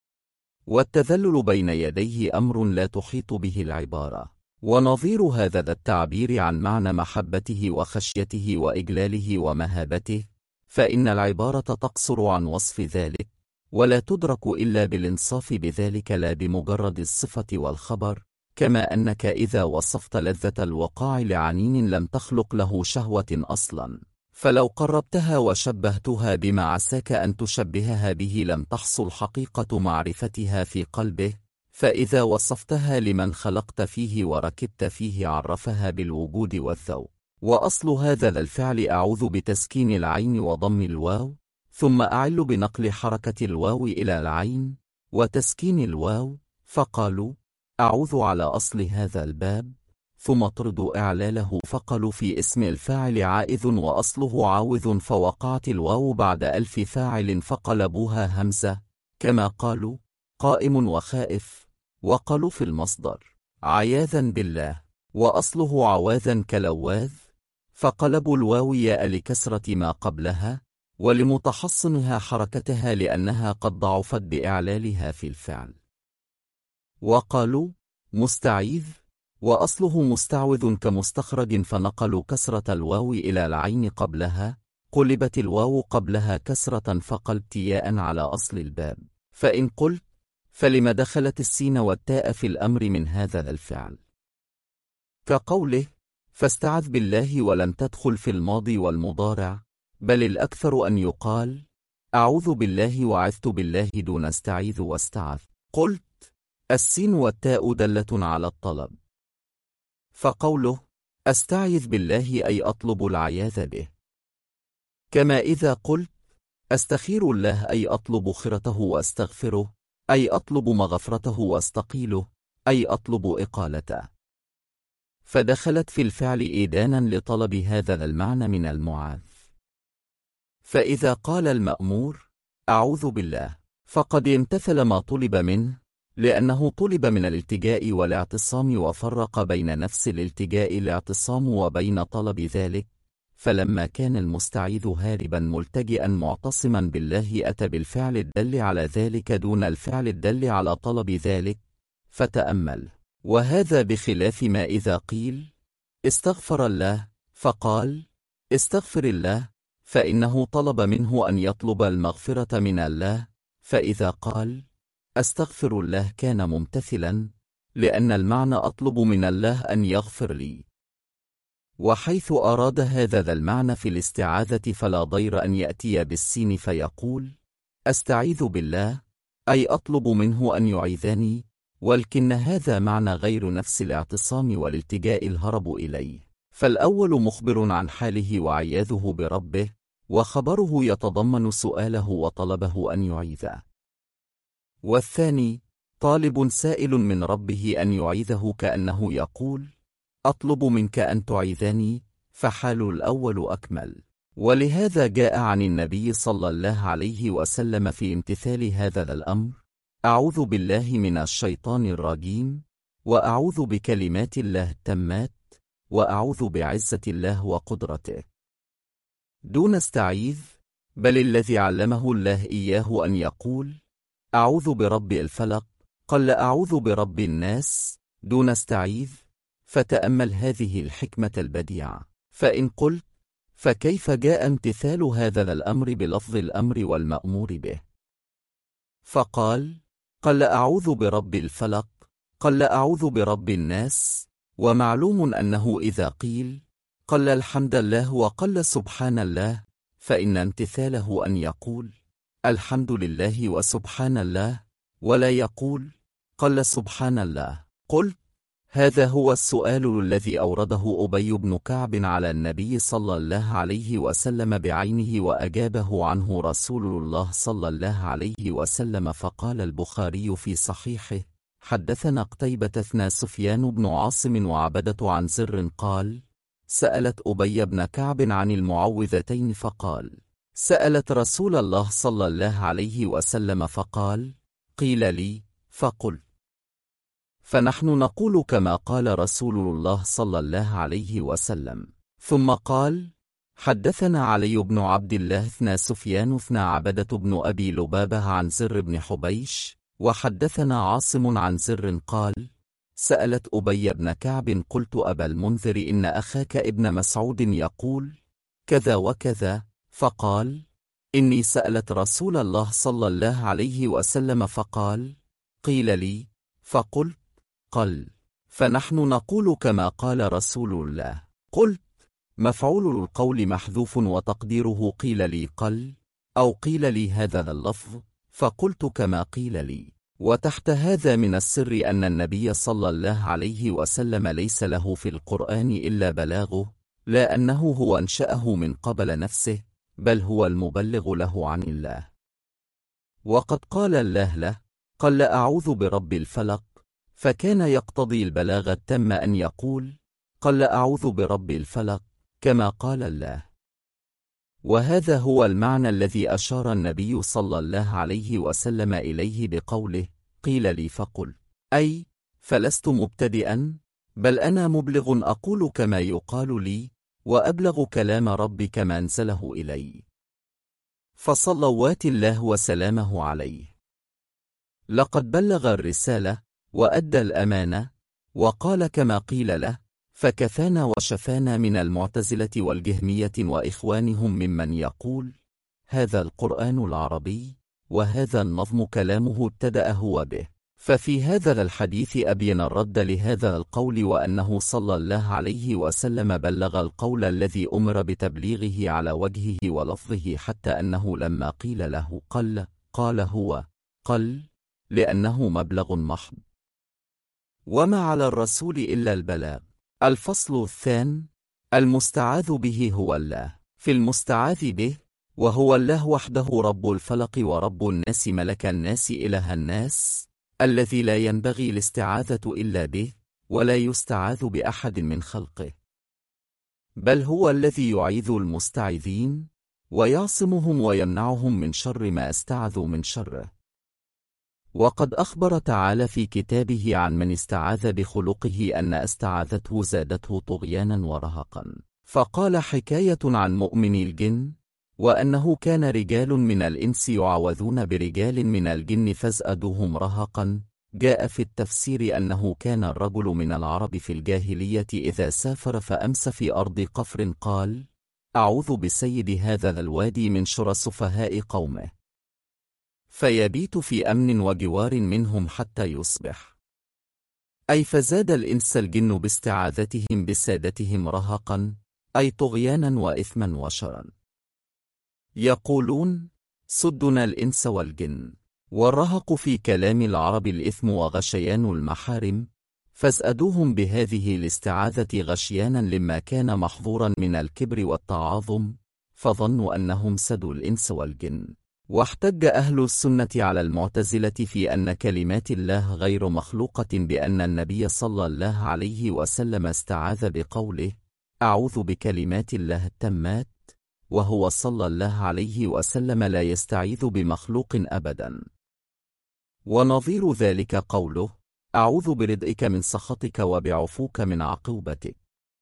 A: والتذلل بين يديه أمر لا تحيط به العبارة. ونظير هذا التعبير عن معنى محبته وخشيته وإجلاله ومهابته، فإن العبارة تقصر عن وصف ذلك، ولا تدرك إلا بالانصاف بذلك لا بمجرد الصفة والخبر. كما أنك إذا وصفت لذة الوقاع لعنين لم تخلق له شهوة أصلا، فلو قربتها وشبهتها بما عساك أن تشبهها به لم تحصل حقيقة معرفتها في قلبه. فإذا وصفتها لمن خلقت فيه وركبت فيه عرفها بالوجود والذوق. وأصل هذا الفعل أعوذ بتسكين العين وضم الواو، ثم أعل بنقل حركة الواو إلى العين وتسكين الواو، فقالوا أعوذ على أصل هذا الباب، ثم طردوا إعلاله فقالوا في اسم الفاعل عائذ وأصله عاوذ، فوقعت الواو بعد ألف فاعل فقلبوها همزة، كما قالوا قائم وخائف، وقالوا في المصدر عياذا بالله، وأصله عواذا كلواذ، فقلبوا الواو ياء لكسرة ما قبلها ولمتحصنها حركتها لأنها قد ضعفت بإعلالها في الفعل. وقالوا مستعيذ، وأصله مستعوذ كمستخرج، فنقلوا كسرة الواو إلى العين قبلها، قلبت الواو قبلها كسرة فقلبت ياء على أصل الباب. فإن قلت فلم دخلت السين والتاء في الأمر من هذا الفعل؟ كقوله فاستعذ بالله ولم تدخل في الماضي والمضارع، بل الأكثر أن يقال أعوذ بالله وعذت بالله دون استعيذ واستعذ. قلت السين والتاء دلة على الطلب، فقوله أستعيذ بالله أي أطلب العياذ به، كما إذا قلت أستخير الله أي أطلب خيرته وأستغفره، أي أطلب مغفرته وأستقيله، أي أطلب إقالته، فدخلت في الفعل إيدانا لطلب هذا المعنى من المعاذ. فإذا قال المأمور أعوذ بالله فقد امتثل ما طلب منه، لأنه طلب من الالتجاء والاعتصام، وفرق بين نفس الالتجاء الاعتصام وبين طلب ذلك. فلما كان المستعيذ هاربا ملتجئا معتصما بالله أتى بالفعل الدل على ذلك دون الفعل الدل على طلب ذلك. فتأمل، وهذا بخلاف ما إذا قيل استغفر الله فقال استغفر الله، فإنه طلب منه أن يطلب المغفرة من الله، فإذا قال أستغفر الله كان ممتثلا، لأن المعنى أطلب من الله أن يغفر لي. وحيث أراد هذا المعنى في الاستعاذة فلا ضير أن يأتي بالسين فيقول أستعيذ بالله، أي أطلب منه أن يعيذني، ولكن هذا معنى غير نفس الاعتصام والالتجاء الهرب إليه. فالأول مخبر عن حاله وعياذه بربه، وخبره يتضمن سؤاله وطلبه أن يعيذه. والثاني طالب سائل من ربه أن يعيذه، كأنه يقول: أطلب منك أن تعيذني، فحال الأول أكمل. ولهذا جاء عن النبي صلى الله عليه وسلم في امتثال هذا الأمر: أعوذ بالله من الشيطان الرجيم، وأعوذ بكلمات الله التامات، وأعوذ بعزة الله وقدرته. دون استعيذ، بل الذي علمه الله إياه أن يقول: أعوذ برب الفلق، قل أعوذ برب الناس، دون استعيذ. فتأمل هذه الحكمة البديعة. فإن قلت: فكيف جاء امتثال هذا الأمر بلفظ الأمر والمأمور به؟ فقال: قل أعوذ برب الفلق، قل أعوذ برب الناس. ومعلوم أنه إذا قيل قل الحمد لله وقل سبحان الله، فإن امتثاله أن يقول الحمد لله وسبحان الله، ولا يقول قل سبحان الله. قلت: هذا هو السؤال الذي أورده أبي بن كعب على النبي صلى الله عليه وسلم بعينه، وأجابه عنه رسول الله صلى الله عليه وسلم. فقال البخاري في صحيحه: حدثنا قتيبة ثنا سفيان بن عاصم وعبدة عن زر قال: سألت أبي بن كعب عن المعوذتين فقال: سألت رسول الله صلى الله عليه وسلم فقال: قيل لي فقل. فنحن نقول كما قال رسول الله صلى الله عليه وسلم. ثم قال: حدثنا علي بن عبد الله ثنا سفيان ثنا عبدة بن أبي لبابة عن زر بن حبيش، وحدثنا عاصم عن زر قال: سألت أبي بن كعب قلت: أبا المنذر، إن أخاك ابن مسعود يقول كذا وكذا، فقال: إني سألت رسول الله صلى الله عليه وسلم فقال: قيل لي فقلت قل. فنحن نقول كما قال رسول الله. قلت: مفعول القول محذوف وتقديره قيل لي قل، أو قيل لي هذا اللفظ، فقلت كما قيل لي. وتحت هذا من السر أن النبي صلى الله عليه وسلم ليس له في القرآن إلا بلاغه، لا أنه هو أنشأه من قبل نفسه، بل هو المبلغ له عن الله. وقد قال الله له: قل أعوذ برب الفلق، فكان يقتضي البلاغ التام أن يقول: قل أعوذ برب الفلق، كما قال الله. وهذا هو المعنى الذي أشار النبي صلى الله عليه وسلم إليه بقوله: قيل لي فقل، أي فلست مبتدئا، بل أنا مبلغ أقول كما يقال لي، وأبلغ كلام ربي كما أنزله إلي، فصلوات الله وسلامه عليه. لقد بلغ الرسالة وأدى الأمانة، وقال كما قيل له: فكفانا وشفانا من المعتزلة والجهمية وإخوانهم ممن يقول هذا القرآن العربي، وهذا النظم كلامه ابتدأ هو به. ففي هذا الحديث أبين الرد لهذا القول، وأنه صلى الله عليه وسلم بلغ القول الذي أمر بتبليغه على وجهه ولفظه، حتى أنه لما قيل له قل قال هو قل، لأنه مبلغ محض، وما على الرسول إلا البلاغ. الفصل الثاني: المستعاذ به هو الله. في المستعاذ به، وهو الله وحده رب الفلق ورب الناس ملك الناس إله الناس، الذي لا ينبغي الاستعاذة إلا به، ولا يستعاذ بأحد من خلقه، بل هو الذي يعيذ المستعيذين ويعصمهم ويمنعهم من شر ما استعاذوا من شره. وقد أخبر تعالى في كتابه عن من استعاذ بخلقه أن استعاذته زادته طغيانا ورهقا، فقال حكاية عن مؤمن الجن: وأنه كان رجال من الإنس يعوذون برجال من الجن فازأدوهم رهقا. جاء في التفسير أنه كان الرجل من العرب في الجاهلية إذا سافر فأمس في أرض قفر قال: أعوذ بسيد هذا الوادي من شر سفهاء قومه، فيبيت في أمن وجوار منهم حتى يصبح. أي فزاد الإنس الجن باستعاذتهم بسادتهم رهقا، أي طغيانا وإثما وشرا. يقولون: صدنا الإنس والجن. والرهق في كلام العرب الإثم وغشيان المحارم، فازأدوهم بهذه الاستعاذة غشيانا لما كان محظورا من الكبر والتعاظم، فظنوا أنهم سدوا الإنس والجن. واحتج أهل السنة على المعتزلة في أن كلمات الله غير مخلوقة بأن النبي صلى الله عليه وسلم استعاذ بقوله أعوذ بكلمات الله التامات، وهو صلى الله عليه وسلم لا يستعيذ بمخلوق أبدا. ونظير ذلك قوله أعوذ برضئك من سخطك وبعفوك من عقوبتك،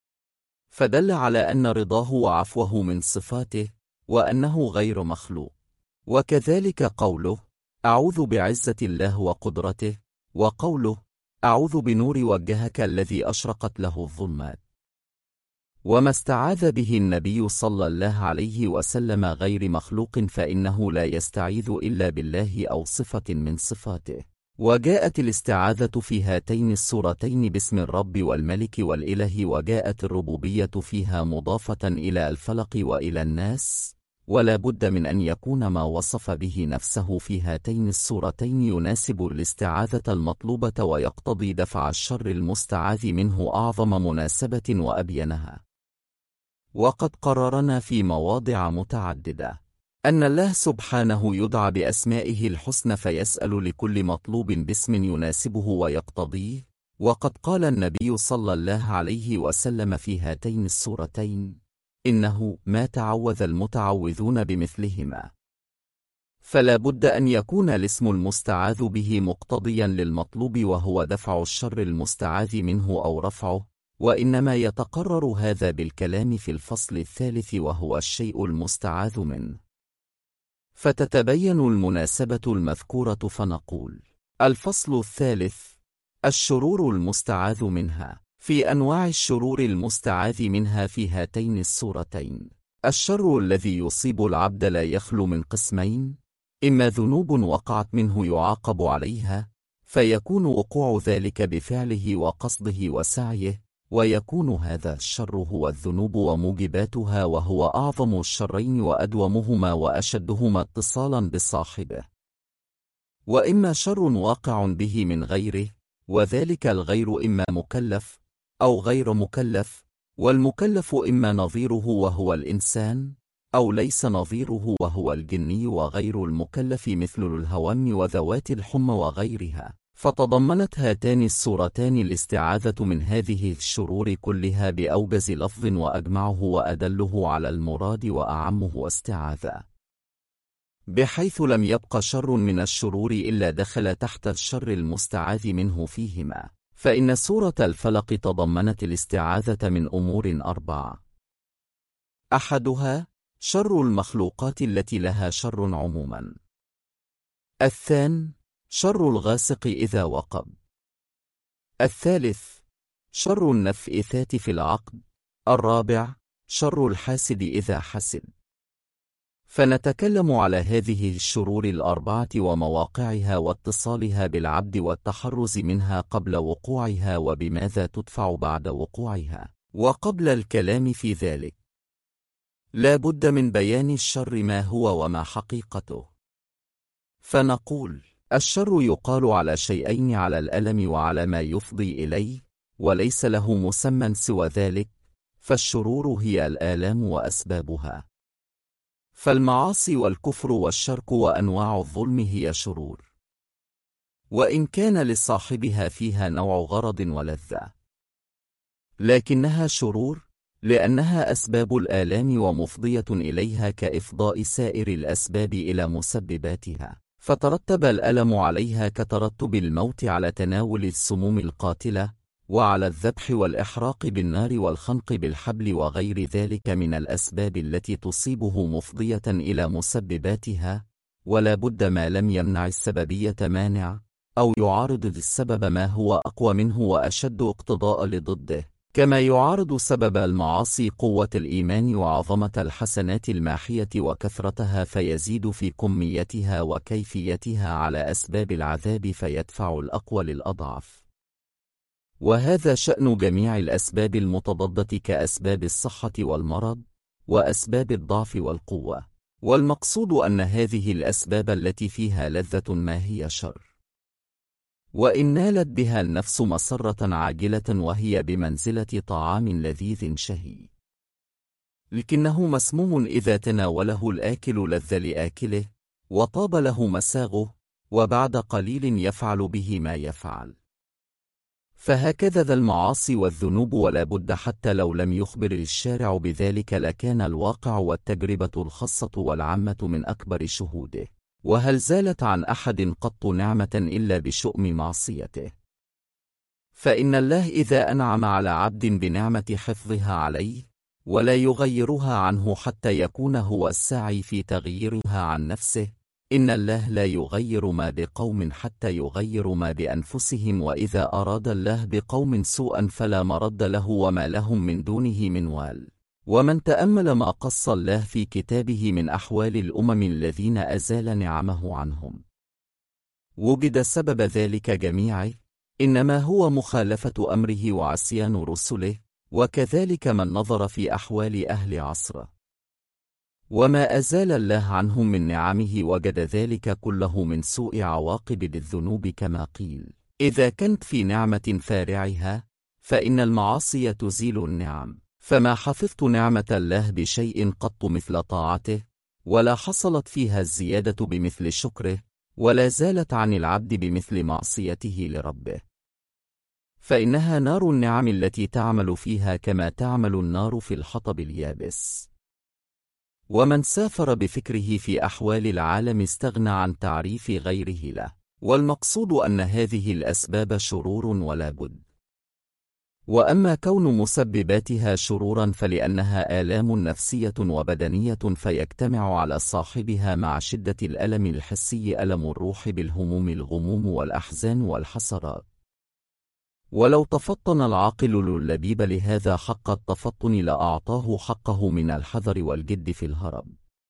A: فدل على أن رضاه وعفوه من صفاته وأنه غير مخلوق. وكذلك قوله أعوذ بعزة الله وقدرته، وقوله أعوذ بنور وجهك الذي أشرقت له الظلمات. وما استعاذ به النبي صلى الله عليه وسلم غير مخلوق فإنه لا يستعيذ إلا بالله أو صفة من صفاته. وجاءت الاستعاذة في هاتين السورتين باسم الرب والملك والإله، وجاءت الربوبية فيها مضافة إلى الفلق وإلى الناس، ولا بد من أن يكون ما وصف به نفسه في هاتين السورتين يناسب الاستعاذة المطلوبة ويقتضي دفع الشر المستعاذ منه أعظم مناسبة وأبينها. وقد قررنا في مواضع متعددة أن الله سبحانه يدعى بأسمائه الحسنى، فيسأل لكل مطلوب باسم يناسبه ويقتضيه. وقد قال النبي صلى الله عليه وسلم في هاتين السورتين إنه ما تعوذ المتعوذون بمثلهما، فلا بد أن يكون الاسم المستعاذ به مقتضيا للمطلوب وهو دفع الشر المستعاذ منه أو رفعه، وإنما يتقرر هذا بالكلام في الفصل الثالث وهو الشيء المستعاذ منه، فتتبين المناسبة المذكورة. فنقول الفصل الثالث الشرور المستعاذ منها. في أنواع الشرور المستعاذ منها في هاتين السورتين الشر الذي يصيب العبد لا يخلو من قسمين: إما ذنوب وقعت منه يعاقب عليها، فيكون وقوع ذلك بفعله وقصده وسعيه، ويكون هذا الشر هو الذنوب وموجباتها، وهو أعظم الشرين وأدومهما وأشدهما اتصالا بصاحبه. وإما شر واقع به من غيره، وذلك الغير إما مكلف أو غير مكلف، والمكلف إما نظيره وهو الإنسان أو ليس نظيره وهو الجني، وغير المكلف مثل الهوام وذوات الحمى وغيرها. فتضمنت هاتان السورتان الاستعاذة من هذه الشرور كلها بأوجز لفظ وأجمعه وأدله على المراد وأعمه استعاذة، بحيث لم يبق شر من الشرور إلا دخل تحت الشر المستعاذ منه فيهما. فإن سورة الفلق تضمنت الاستعاذة من أمور 4: أحدها شر المخلوقات التي لها شر عموما، الثاني شر الغاسق إذا وقب، الثالث شر النفئثات في العقد، الرابع شر الحاسد إذا حسد. فنتكلم على هذه الشرور الأربعة ومواقعها واتصالها بالعبد والتحرز منها قبل وقوعها، وبماذا تدفع بعد وقوعها. وقبل الكلام في ذلك لا بد من بيان الشر ما هو وما حقيقته. فنقول الشر يقال على شيئين: على الألم وعلى ما يفضي إليه، وليس له مسمى سوى ذلك، فالشرور هي الآلام وأسبابها. فالمعاصي والكفر والشرك وأنواع الظلم هي شرور، وإن كان لصاحبها فيها نوع غرض ولذة، لكنها شرور لأنها أسباب الآلام ومفضية إليها كإفضاء سائر الأسباب إلى مسبباتها، فترتب الألم عليها كترتب الموت على تناول السموم القاتلة، وعلى الذبح والإحراق بالنار والخنق بالحبل وغير ذلك من الأسباب التي تصيبه مفضية إلى مسبباتها. ولا بد ما لم يمنع السببية مانع، أو يعارض السبب ما هو أقوى منه وأشد اقتضاء لضده، كما يعارض سبب المعاصي قوة الإيمان وعظمة الحسنات الماحية وكثرتها، فيزيد في كميتها وكيفيتها على أسباب العذاب، فيدفع الأقوى للأضعف. وهذا شأن جميع الأسباب المتضادة كأسباب الصحة والمرض، وأسباب الضعف والقوة. والمقصود أن هذه الأسباب التي فيها لذة ما هي شر، وإن نالت بها النفس مسرة عاجلة وهي بمنزلة طعام لذيذ شهي، لكنه مسموم إذا تناوله الآكل لذ لآكله وطاب له مساغه، وبعد قليل يفعل به ما يفعل. فهكذا ذا المعاصي والذنوب، ولا بد حتى لو لم يخبر الشارع بذلك لكان الواقع والتجربة الخاصة والعامة من أكبر شهوده. وهل زالت عن أحد قط نعمة إلا بشؤم معصيته؟ فإن الله إذا أنعم على عبد بنعمة حفظها عليه ولا يغيرها عنه حتى يكون هو الساعي في تغييرها عن نفسه، إن الله لا يغير ما بقوم حتى يغيروا ما بأنفسهم، وإذا أراد الله بقوم سوءا فلا مرد له وما لهم من دونه من وال. ومن تأمل ما قص الله في كتابه من أحوال الأمم الذين أزال نعمه عنهم وجد سبب ذلك جميعه إنما هو مخالفة أمره وعصيان رسله، وكذلك من نظر في أحوال أهل عصره وما أزال الله عنهم من نعمه وجد ذلك كله من سوء عواقب للذنوب، كما قيل: إذا كنت في نعمة فارعها فإن المعاصي تزيل النعم. فما حفظت نعمة الله بشيء قط مثل طاعته، ولا حصلت فيها الزيادة بمثل شكره، ولا زالت عن العبد بمثل معصيته لربه. فإنها نار النعم التي تعمل فيها كما تعمل النار في الحطب اليابس. ومن سافر بفكره في أحوال العالم استغنى عن تعريف غيره له. والمقصود أن هذه الأسباب شرور ولا بد. وأما كون مسبباتها شرورا فلأنها آلام نفسية وبدنية فيجتمع على صاحبها مع شدة الألم الحسي ألم الروح بالهموم الغموم والأحزان والحسرات. ولو تفطن العاقل اللبيب لهذا حق التفطن لأعطاه حقه من الحذر والجد في الهرب.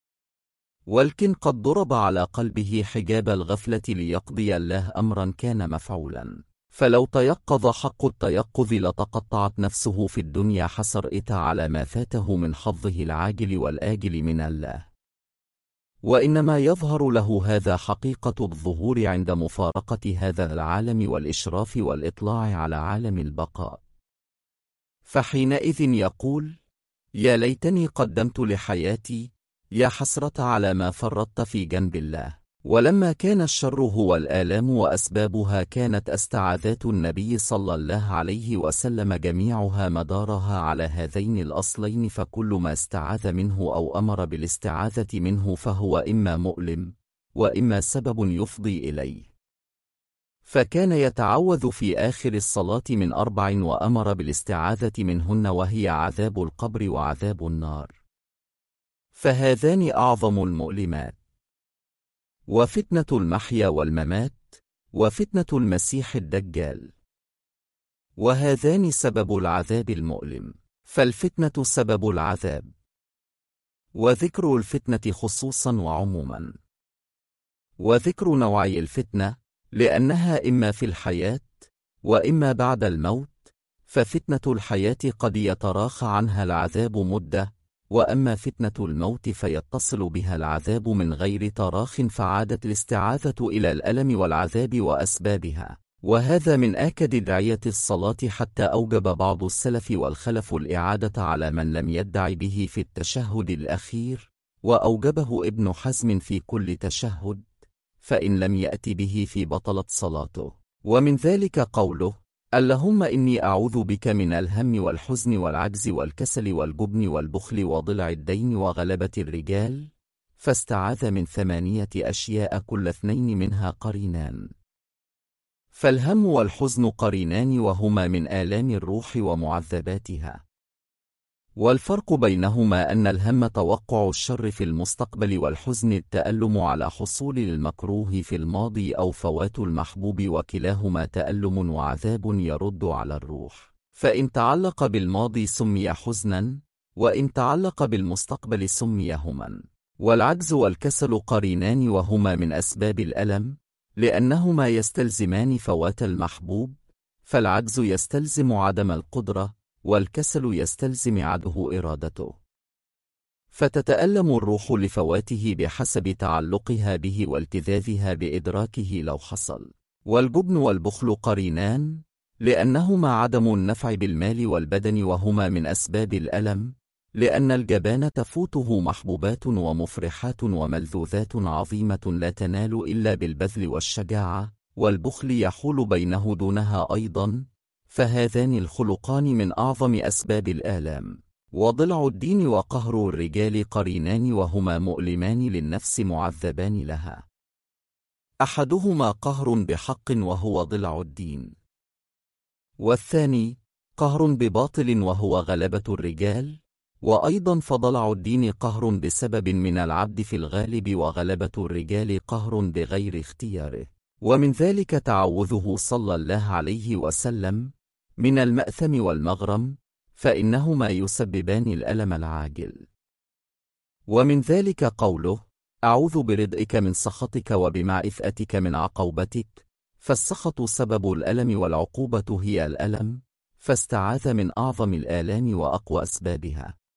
A: ولكن قد ضرب على قلبه حجاب الغفلة ليقضي الله أمرا كان مفعولا، فلو تيقظ حق التيقظ لتقطعت نفسه في الدنيا حسرة على ما فاته من حظه العاجل والآجل من الله. وإنما يظهر له هذا حقيقة الظهور عند مفارقة هذا العالم والإشراف والإطلاع على عالم البقاء، فحينئذ يقول: يا ليتني قدمت لحياتي، يا حسرة على ما فرطت في جنب الله. ولما كان الشر هو الآلام وأسبابها كانت استعاذات النبي صلى الله عليه وسلم جميعها مدارها على هذين الأصلين، فكل ما استعاذ منه أو أمر بالاستعاذة منه فهو إما مؤلم وإما سبب يفضي إليه. فكان يتعوذ في آخر الصلاة من 4 وأمر بالاستعاذة منهن، وهي عذاب القبر وعذاب النار، فهذان أعظم المؤلمات. وفتنة المحيا والممات، وفتنة المسيح الدجال، وهذان سبب العذاب المؤلم، فالفتنة سبب العذاب. وذكر الفتنة خصوصا وعموما. وذكر نوعي الفتنة لأنها إما في الحياة وإما بعد الموت، ففتنة الحياة قد يتراخى عنها العذاب مدة، وأما فتنة الموت فيتصل بها العذاب من غير تراخ، فعادت الاستعاذة إلى الألم والعذاب وأسبابها. وهذا من آكد داعية الصلاة، حتى أوجب بعض السلف والخلف الإعادة على من لم يدع به في التشهد الأخير، وأوجبه ابن حزم في كل تشهد، فإن لم يأت به في بطلت صلاته. ومن ذلك قوله: اللهم إني أعوذ بك من الهم والحزن والعجز والكسل والجبن والبخل وضلع الدين وغلبة الرجال، فاستعاذ من 8 أشياء كل 2 منها قرينان. فالهم والحزن قرينان وهما من آلام الروح ومعذباتها. والفرق بينهما أن الهم توقع الشر في المستقبل، والحزن التألم على حصول المكروه في الماضي أو فوات المحبوب، وكلاهما تألم وعذاب يرد على الروح، فإن تعلق بالماضي سمي حزنا، وإن تعلق بالمستقبل سمي هما. والعجز والكسل قرينان وهما من أسباب الألم، لأنهما يستلزمان فوات المحبوب، فالعجز يستلزم عدم القدرة، والكسل يستلزم عدم إرادته. فتتألم الروح لفواته بحسب تعلقها به والتذاذها بإدراكه لو حصل. والجبن والبخل قرينان، لأنهما عدم النفع بالمال والبدن وهما من أسباب الألم، لأن الجبان تفوته محبوبات ومفرحات وملذوذات عظيمة لا تنال إلا بالبذل والشجاعة، والبخل يحول بينه دونها أيضا، فهذان الخلقان من أعظم أسباب الآلام. وضلع الدين وقهر الرجال قرينان وهما مؤلمان للنفس معذبان لها، أحدهما قهر بحق وهو ضلع الدين، والثاني قهر بباطل وهو غلبة الرجال، وأيضا فضلع الدين قهر بسبب من العبد في الغالب وغلبة الرجال قهر بغير اختياره. ومن ذلك تعوذه صلى الله عليه وسلم من المأثم والمغرم، فإنهما يسببان الألم العاجل. ومن ذلك قوله: أعوذ برضئك من سخطك وبمعرفتك من عقوبتك، فالسخط سبب الألم والعقوبة هي الألم، فاستعاذ من أعظم الآلام وأقوى أسبابها.